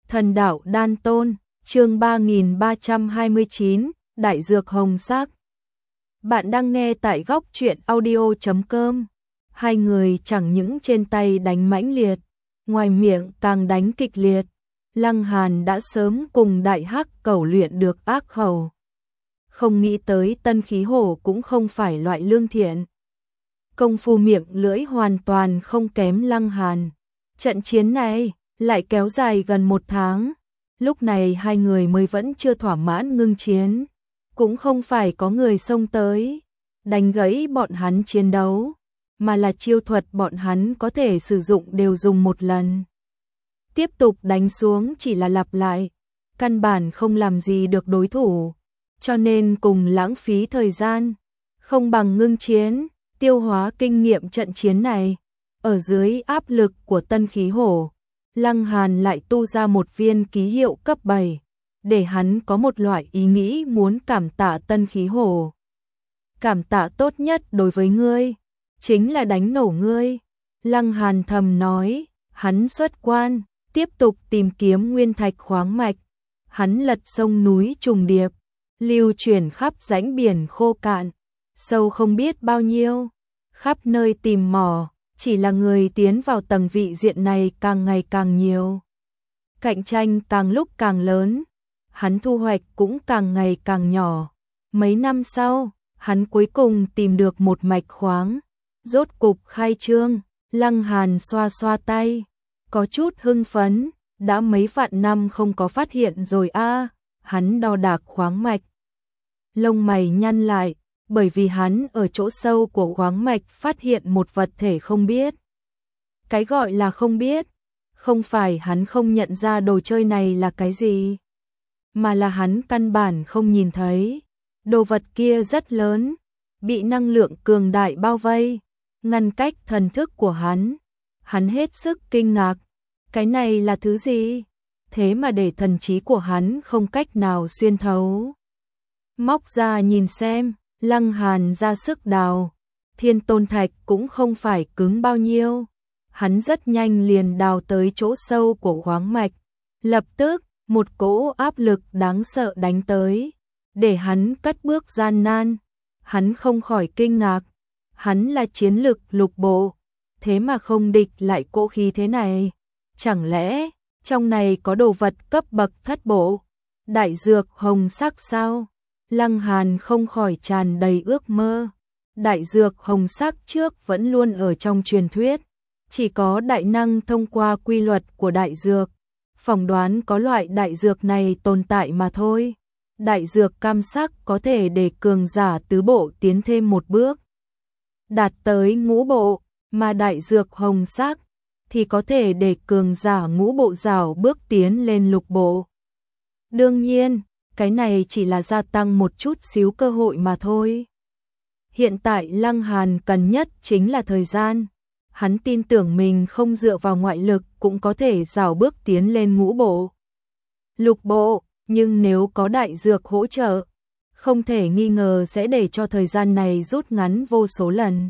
Thần đạo đan tôn, chương 3329, Đại dược hồng sắc. Bạn đang nghe tại góc truyện audio.com. Hai người chẳng những trên tay đánh mãnh liệt, ngoài miệng càng đánh kịch liệt. Lăng Hàn đã sớm cùng Đại Hắc Cẩu luyện được ác khẩu. Không nghĩ tới Tân Khí Hổ cũng không phải loại lương thiện. Công phu miệng lưỡi hoàn toàn không kém Lăng Hàn. Trận chiến này lại kéo dài gần 1 tháng. Lúc này hai người mới vẫn chưa thỏa mãn ngưng chiến. Cũng không phải có người xông tới đánh gãy bọn hắn chiến đấu, mà là chiêu thuật bọn hắn có thể sử dụng đều dùng một lần. Tiếp tục đánh xuống chỉ là lặp lại, căn bản không làm gì được đối thủ, cho nên cùng lãng phí thời gian, không bằng ngưng chiến, tiêu hóa kinh nghiệm trận chiến này. Ở dưới áp lực của Tân Khí Hổ, Lăng Hàn lại tu ra một viên ký hiệu cấp 7, để hắn có một loại ý nghĩ muốn cảm tạ Tân Khí Hổ. Cảm tạ tốt nhất đối với ngươi, chính là đánh nổ ngươi. Lăng Hàn thầm nói, hắn xuất quan, tiếp tục tìm kiếm nguyên thạch khoáng mạch. Hắn lật sông núi trùng điệp, lưu chuyển khắp rãnh biển khô cạn, sâu không biết bao nhiêu, khắp nơi tìm mỏ. Chỉ là người tiến vào tầng vị diện này càng ngày càng nhiều. Cạnh tranh càng lúc càng lớn, hắn thu hoạch cũng càng ngày càng nhỏ. Mấy năm sau, hắn cuối cùng tìm được một mạch khoáng. Rốt cục khai trương, Lăng Hàn xoa xoa tay, có chút hưng phấn, đã mấy vạn năm không có phát hiện rồi a. Hắn đo đạc khoáng mạch. Lông mày nhăn lại. Bởi vì hắn ở chỗ sâu của khoáng mạch phát hiện một vật thể không biết. Cái gọi là không biết, không phải hắn không nhận ra đồ chơi này là cái gì, mà là hắn căn bản không nhìn thấy. Đồ vật kia rất lớn, bị năng lượng cường đại bao vây, ngăn cách thần thức của hắn. Hắn hết sức kinh ngạc, cái này là thứ gì? Thế mà để thần trí của hắn không cách nào xuyên thấu. Móc ra nhìn xem. Lăng Hàn ra sức đào, thiên tôn thạch cũng không phải cứng bao nhiêu. Hắn rất nhanh liền đào tới chỗ sâu của khoáng mạch. Lập tức, một cỗ áp lực đáng sợ đánh tới, để hắn cất bước gian nan. Hắn không khỏi kinh ngạc, hắn là chiến lực lục bộ, thế mà không địch lại cỗ khí thế này. Chẳng lẽ, trong này có đồ vật cấp bậc thất bộ, đại dược hồng sắc sao? Lăng Hàn không khỏi tràn đầy ước mơ. Đại dược hồng sắc trước vẫn luôn ở trong truyền thuyết, chỉ có đại năng thông qua quy luật của đại dược, phỏng đoán có loại đại dược này tồn tại mà thôi. Đại dược cam sắc có thể để cường giả tứ bộ tiến thêm một bước, đạt tới ngũ bộ, mà đại dược hồng sắc thì có thể để cường giả ngũ bộ rảo bước tiến lên lục bộ. Đương nhiên, cái này chỉ là gia tăng một chút xíu cơ hội mà thôi. Hiện tại Lăng Hàn cần nhất chính là thời gian. Hắn tin tưởng mình không dựa vào ngoại lực cũng có thể rảo bước tiến lên ngũ bộ, lục bộ, nhưng nếu có đại dược hỗ trợ, không thể nghi ngờ sẽ để cho thời gian này rút ngắn vô số lần.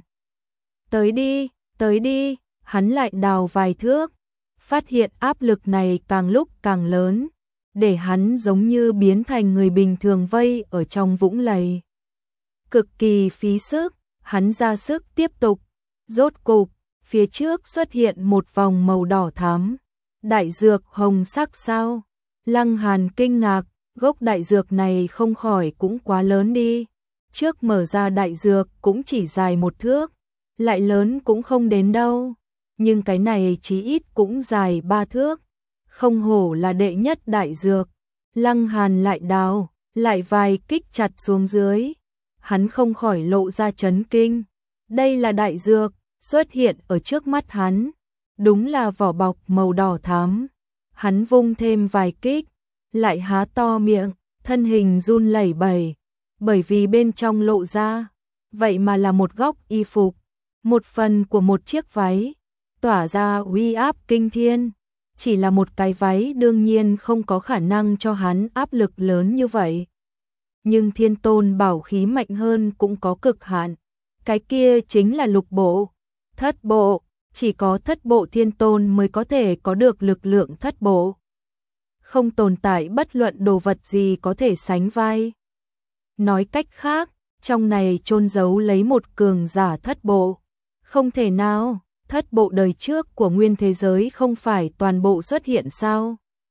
Tới đi, hắn lại đào vài thước, phát hiện áp lực này càng lúc càng lớn, để hắn giống như biến thành người bình thường vây ở trong vũng lầy. Cực kỳ phí sức, hắn ra sức tiếp tục. Rốt cục, phía trước xuất hiện một vòng màu đỏ thắm. Đại dược hồng sắc sao? Lăng Hàn kinh ngạc, gốc đại dược này không khỏi cũng quá lớn đi. Trước mở ra đại dược cũng chỉ dài 1 thước, lại lớn cũng không đến đâu. Nhưng cái này chí ít cũng dài 3 thước. Không hổ là đệ nhất đại dược. Lăng Hàn lại đào, lại vài kích chặt xuống dưới. Hắn không khỏi lộ ra chấn kinh. Đây là đại dược, xuất hiện ở trước mắt hắn. Đúng là vỏ bọc màu đỏ thắm. Hắn vung thêm vài kích, lại há to miệng, thân hình run lẩy bẩy, bởi vì bên trong lộ ra, vậy mà là một góc y phục, một phần của một chiếc váy, tỏa ra uy áp kinh thiên. Chỉ là một cái váy đương nhiên không có khả năng cho hắn áp lực lớn như vậy. Nhưng thiên tôn bảo khí mạnh hơn cũng có cực hạn. Cái kia chính là lục bộ, thất bộ, chỉ có thất bộ thiên tôn mới có thể có được lực lượng thất bộ. không tồn tại bất luận đồ vật gì có thể sánh vai. Nói cách khác, trong này chôn giấu lấy một cường giả thất bộ. Không thể nào, thất bộ đời trước của nguyên thế giới không phải toàn bộ xuất hiện sao?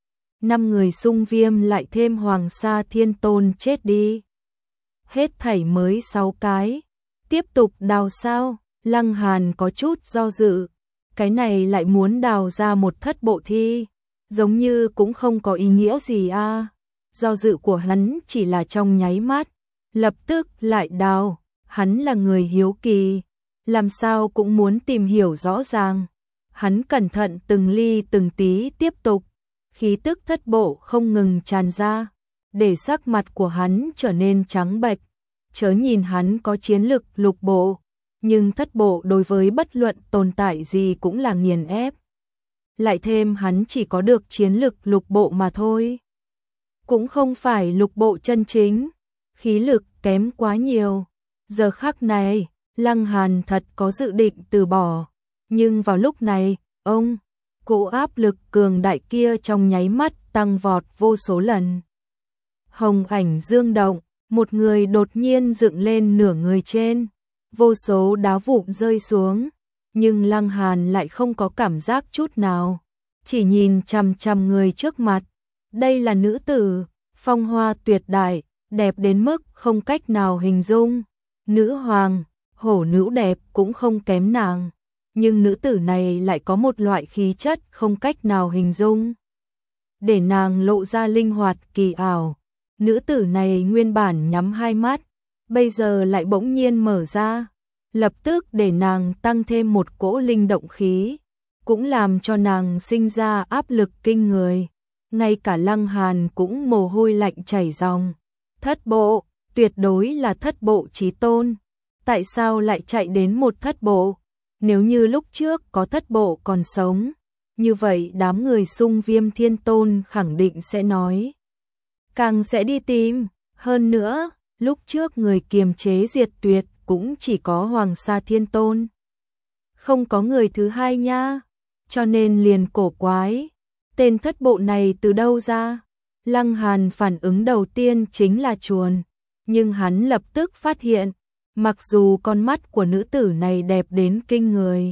5 người xung viêm lại thêm Hoàng Sa Thiên Tôn chết đi. Hết thảy mới 6 cái. Tiếp tục đào sao? Lăng Hàn có chút do dự. Cái này lại muốn đào ra một thất bộ thi. Giống như cũng không có ý nghĩa gì a. Do dự của hắn chỉ là trong nháy mắt. Lập tức lại đào. Hắn là người hiếu kỳ. Làm sao cũng muốn tìm hiểu rõ ràng. Hắn cẩn thận từng ly từng tí tiếp tục. Khí tức thất bộ không ngừng tràn ra. Để sắc mặt của hắn trở nên trắng bệch. Chớ nhìn hắn có chiến lực lục bộ. Nhưng thất bộ đối với bất luận tồn tại gì cũng là nghiền ép. Lại thêm hắn chỉ có được chiến lực lục bộ mà thôi. Cũng không phải lục bộ chân chính. Khí lực kém quá nhiều. Giờ khắc này, Lăng Hàn thật có dự định từ bỏ. Nhưng vào lúc này, cỗ áp lực cường đại kia trong nháy mắt tăng vọt vô số lần. Hồng ảnh dương động, một người đột nhiên dựng lên nửa người trên. Vô số đá vụn rơi xuống. Nhưng Lăng Hàn lại không có cảm giác chút nào. Chỉ nhìn chằm chằm người trước mặt. Đây là nữ tử, phong hoa tuyệt đại, đẹp đến mức không cách nào hình dung. Nữ hoàng, hổ nữ đẹp cũng không kém nàng. Nhưng nữ tử này lại có một loại khí chất không cách nào hình dung. Để nàng lộ ra linh hoạt kỳ ảo. Nữ tử này nguyên bản nhắm hai mắt, bây giờ lại bỗng nhiên mở ra. Lập tức để nàng tăng thêm một cỗ linh động khí. Cũng làm cho nàng sinh ra áp lực kinh người. Ngay cả Lăng Hàn cũng mồ hôi lạnh chảy ròng. Thất bộ, tuyệt đối là thất bộ chí tôn. Tại sao lại chạy đến một thất bộ? Nếu như lúc trước có thất bộ còn sống, như vậy đám người xung viêm thiên tôn khẳng định sẽ nói. Càng sẽ đi tìm, hơn nữa, lúc trước người kiềm chế diệt tuyệt cũng chỉ có Hoàng Sa Thiên Tôn. Không có người thứ hai nha, cho nên liền cổ quái. Tên thất bộ này từ đâu ra? Lăng Hàn phản ứng đầu tiên chính là chuồn, nhưng hắn lập tức phát hiện, mặc dù con mắt của nữ tử này đẹp đến kinh người,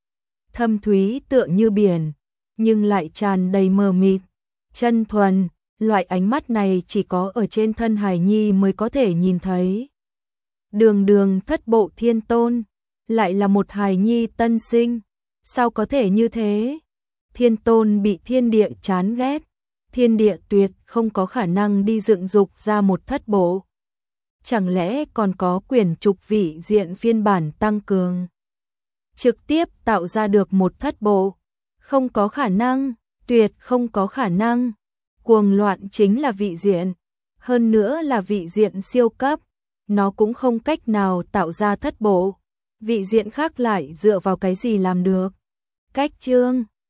thâm thúy tựa như biển, nhưng lại tràn đầy mờ mịt, chân thuần, loại ánh mắt này chỉ có ở trên thân hài nhi mới có thể nhìn thấy. Đường đường thất bộ thiên tôn, lại là một hài nhi tân sinh, sao có thể như thế? Thiên tôn bị thiên địa chán ghét, thiên địa tuyệt không có khả năng đi dựng dục ra một thất bộ. Chẳng lẽ còn có quyển trục vị diện phiên bản tăng cường, trực tiếp tạo ra được một thất bộ? Không có khả năng, tuyệt không có khả năng. Cuồng loạn chính là vị diện, hơn nữa là vị diện siêu cấp, nó cũng không cách nào tạo ra thất bộ. Vị diện khác lại dựa vào cái gì làm được? Cách chương